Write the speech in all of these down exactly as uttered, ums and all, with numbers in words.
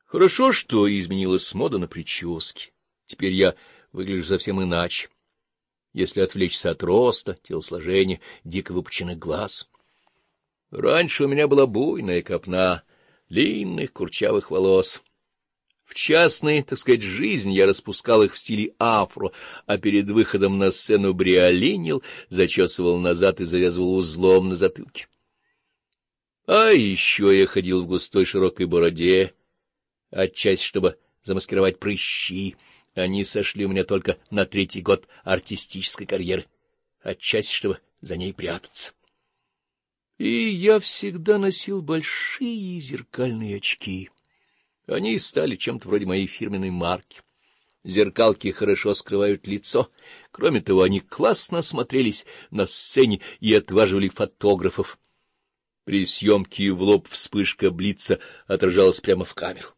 Хорошо, что изменилась мода на прически. Теперь я выгляжу совсем иначе, если отвлечься от роста, телосложения, дико выпученных глаз. Раньше у меня была буйная копна длинных курчавых волос. В частной, так сказать, жизни я распускал их в стиле афро, а перед выходом на сцену бриолинил, зачесывал назад и завязывал узлом на затылке. А еще я ходил в густой широкой бороде, отчасти чтобы замаскировать прыщи. Они сошли у меня только на третий год артистической карьеры, отчасти чтобы за ней прятаться. И я всегда носил большие зеркальные очки. Они стали чем-то вроде моей фирменной марки. Зеркалки хорошо скрывают лицо. Кроме того, они классно смотрелись на сцене и отваживали фотографов. При съемке в лоб вспышка блица отражалась прямо в камеру.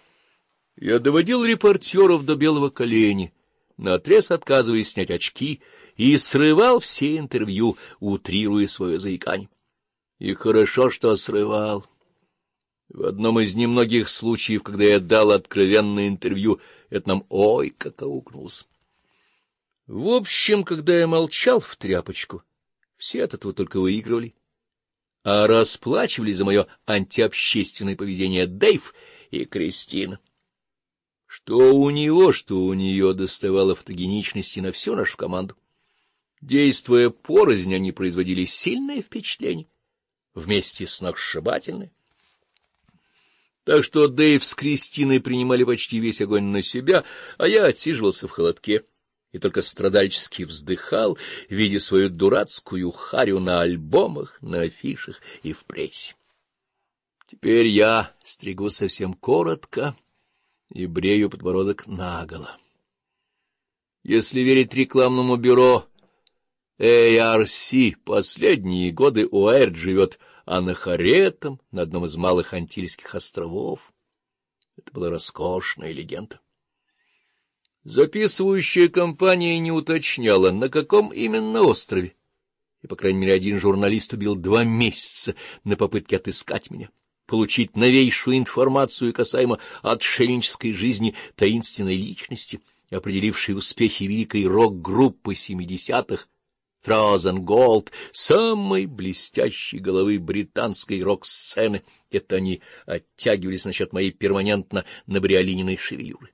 Я доводил репортеров до белого коленя, наотрез отказываясь снять очки, и срывал все интервью, утрируя свое заикание. И хорошо, что срывал. В одном из немногих случаев, когда я дал откровенное интервью, это нам ой как аукнулось. В общем, когда я молчал в тряпочку, все от этого только выигрывали. А расплачивались за мое антиобщественное поведение Дэйв и Кристина. Что у него, что у нее доставало фотогеничности на всю нашу команду. Действуя порознь, они производили сильное впечатление, вместе сногсшибательное. Так что Дэйв с Кристиной принимали почти весь огонь на себя, а я отсиживался в холодке и только страдальчески вздыхал, видя свою дурацкую харю на альбомах, на афишах и в прессе. Теперь я стригу совсем коротко и брею подбородок наголо. Если верить рекламному бюро эй ар си, последние годы Уэйрд живет анахоретом на одном из малых Антильских островов. Это была роскошная легенда. Записывающая компания не уточняла, на каком именно острове, и, по крайней мере, один журналист убил два месяца на попытке отыскать меня, получить новейшую информацию касаемо отшельнической жизни таинственной личности, определившей успехи великой рок-группы семидесятых Frozen Gold, самой блестящей головы британской рок-сцены. Это они оттягивались насчет моей перманентно набриолининой шевелюры.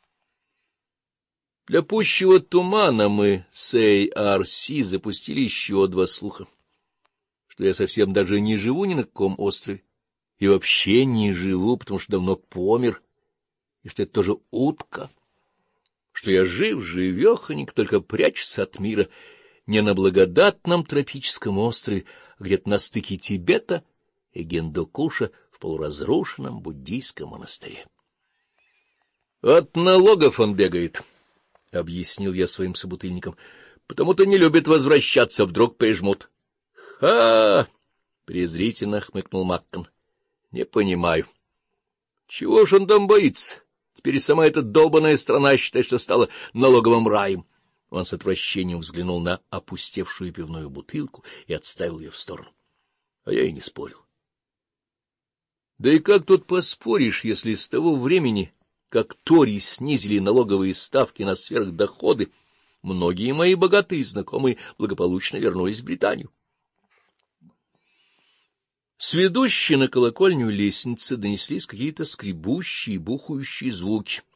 Для пущего тумана мы с эй ар си запустили еще два слуха, что я совсем даже не живу ни на каком острове, и вообще не живу, потому что давно помер, и что это тоже утка, что я жив-живехонек, только прячется от мира, не на благодатном тропическом острове, а где-то на стыке Тибета и Гиндукуша в полуразрушенном буддийском монастыре. — От налогов он бегает, — объяснил я своим собутыльникам, — потому-то не любит возвращаться, вдруг прижмут. — Ха! — презрительно хмыкнул Маккон. — Не понимаю. Чего ж он там боится? Теперь сама эта долбаная страна считает, что стала налоговым раем. Он с отвращением взглянул на опустевшую пивную бутылку и отставил ее в сторону. А я и не спорил. Да и как тут поспоришь, если с того времени, как Тори снизили налоговые ставки на сверхдоходы, многие мои богатые знакомые благополучно вернулись в Британию. С ведущей на колокольню лестницы донеслись какие-то скребущие и бухающие звуки.